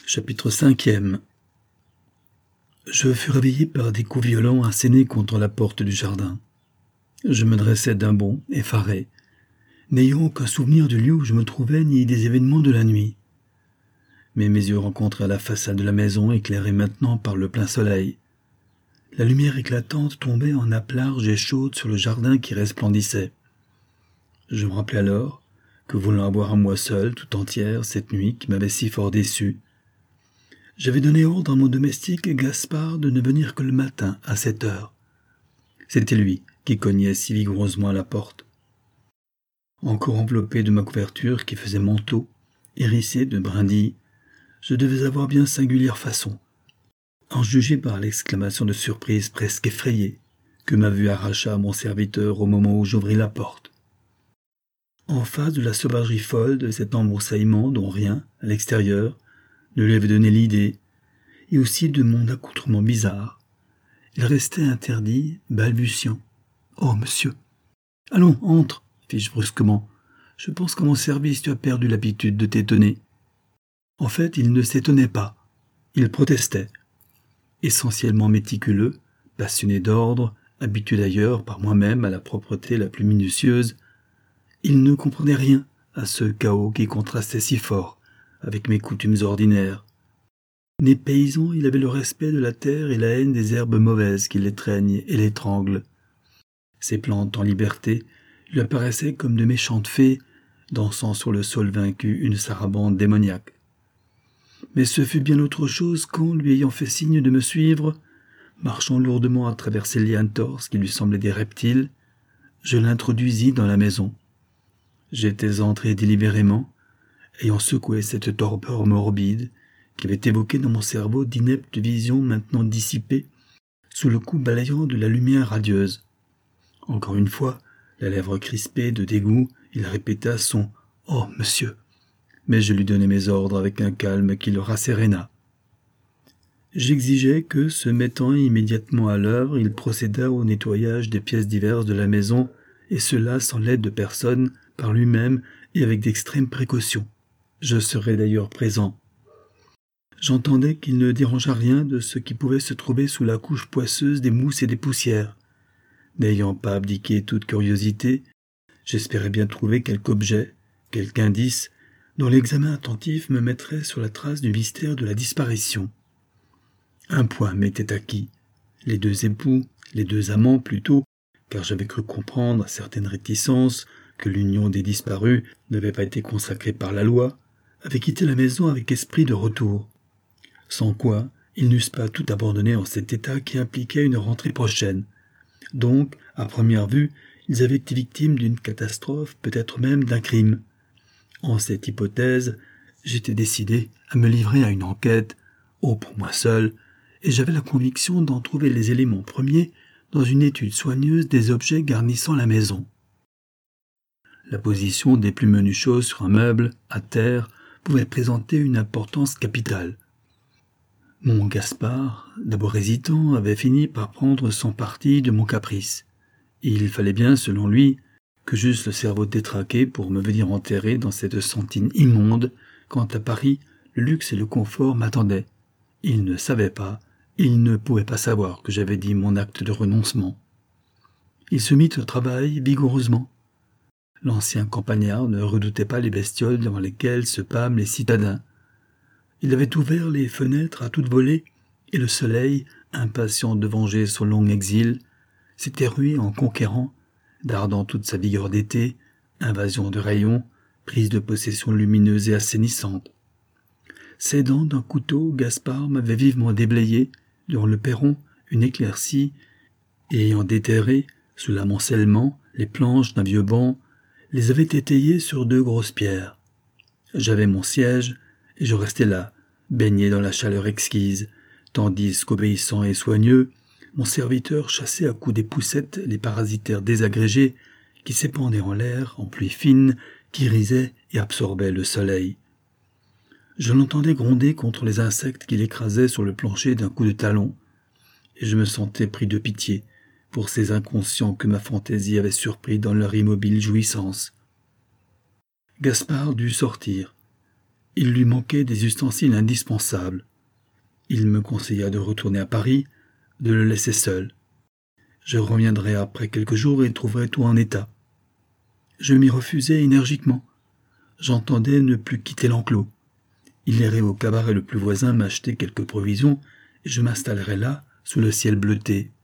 Chapitre 5e. Je fus réveillé par des coups violents assénés contre la porte du jardin. Je me dressai d'un bond, effaré, n'ayant aucun souvenir du lieu où je me trouvais ni des événements de la nuit. Mais mes yeux rencontrèrent la façade de la maison éclairée maintenant par le plein soleil. La lumière éclatante tombait en nappes larges et chaudes sur le jardin qui resplendissait. Je me rappelai alors que, voulant avoir à moi seul, tout entière, cette nuit qui m'avait si fort déçu, j'avais donné ordre à mon domestique Gaspard de ne venir que le matin, à 7 heures. C'était lui qui cognait si vigoureusement à la porte. Encore enveloppé de ma couverture qui faisait manteau, hérissé de brindilles, je devais avoir bien singulière façon, en juger par l'exclamation de surprise presque effrayée que ma vue arracha à mon serviteur au moment où j'ouvris la porte. En face de la sauvagerie folle de cet embroussaillement dont rien, à l'extérieur, ne lui avait donné l'idée, et aussi de mon accoutrement bizarre, il restait interdit, balbutiant. « Oh, monsieur !»« Allons, entre !» fis-je brusquement. « Je pense qu'à mon service tu as perdu l'habitude de t'étonner. » En fait, il ne s'étonnait pas. Il protestait. Essentiellement méticuleux, passionné d'ordre, habitué d'ailleurs par moi-même à la propreté la plus minutieuse, il ne comprenait rien à ce chaos qui contrastait si fort avec mes coutumes ordinaires. Né paysan, il avait le respect de la terre et la haine des herbes mauvaises qui l'étreignent et l'étranglent. Ces plantes en liberté lui apparaissaient comme de méchantes fées, dansant sur le sol vaincu une sarabande démoniaque. Mais ce fut bien autre chose quand, lui ayant fait signe de me suivre, marchant lourdement à travers ces lianes torses qui lui semblaient des reptiles, je l'introduisis dans la maison. J'étais entré délibérément, ayant secoué cette torpeur morbide qui avait évoqué dans mon cerveau d'ineptes visions maintenant dissipées sous le coup balayant de la lumière radieuse. Encore une fois, la lèvre crispée de dégoût, il répéta son « Oh, monsieur !» Mais je lui donnai mes ordres avec un calme qui le rasséréna. J'exigeais que, se mettant immédiatement à l'œuvre, il procédât au nettoyage des pièces diverses de la maison, et cela sans l'aide de personne, par lui-même et avec d'extrêmes précautions. Je serais d'ailleurs présent. J'entendais qu'il ne dérangeât rien de ce qui pouvait se trouver sous la couche poisseuse des mousses et des poussières. N'ayant pas abdiqué toute curiosité, j'espérais bien trouver quelque objet, quelque indice, dont l'examen attentif me mettrait sur la trace du mystère de la disparition. Un point m'était acquis. Les deux époux, les deux amants plutôt, car j'avais cru comprendre à certaines réticences que l'union des disparus n'avait pas été consacrée par la loi, avaient quitté la maison avec esprit de retour. Sans quoi, ils n'eussent pas tout abandonné en cet état qui impliquait une rentrée prochaine. Donc, à première vue, ils avaient été victimes d'une catastrophe, peut-être même d'un crime. En cette hypothèse, j'étais décidé à me livrer à une enquête, pour moi seul, et j'avais la conviction d'en trouver les éléments premiers dans une étude soigneuse des objets garnissant la maison. La position des plus menues choses sur un meuble, à terre, pouvait présenter une importance capitale. Mon Gaspard, d'abord hésitant, avait fini par prendre son parti de mon caprice. Il fallait bien, selon lui, que j'eusse le cerveau détraqué pour me venir enterrer dans cette sentine immonde, quand à Paris, le luxe et le confort m'attendaient. Il ne savait pas, il ne pouvait pas savoir que j'avais dit mon acte de renoncement. Il se mit au travail vigoureusement. L'ancien campagnard ne redoutait pas les bestioles dans lesquelles se pâment les citadins. Il avait ouvert les fenêtres à toute volée, et le soleil, impatient de venger son long exil, s'était rué en conquérant, dardant toute sa vigueur d'été, invasion de rayons, prise de possession lumineuse et assainissante. S'aidant d'un couteau, Gaspard m'avait vivement déblayé, dans le perron, une éclaircie, et ayant déterré, sous l'amoncellement, les planches d'un vieux banc, les avait étayées sur 2 grosses pierres. J'avais mon siège, et je restais là, baigné dans la chaleur exquise, tandis qu'obéissant et soigneux, mon serviteur chassait à coups d'époussettes les parasitaires désagrégés qui s'épandaient en l'air en pluie fine, qui risaient et absorbaient le soleil. Je l'entendais gronder contre les insectes qui l'écrasaient sur le plancher d'un coup de talon, et je me sentais pris de pitié pour ces inconscients que ma fantaisie avait surpris dans leur immobile jouissance. Gaspard dut sortir. Il lui manquait des ustensiles indispensables. Il me conseilla de retourner à Paris, de le laisser seul. Je reviendrai après quelques jours et trouverai tout en état. Je m'y refusai énergiquement. J'entendais ne plus quitter l'enclos. Il irait au cabaret le plus voisin m'acheter quelques provisions et je m'installerai là, sous le ciel bleuté.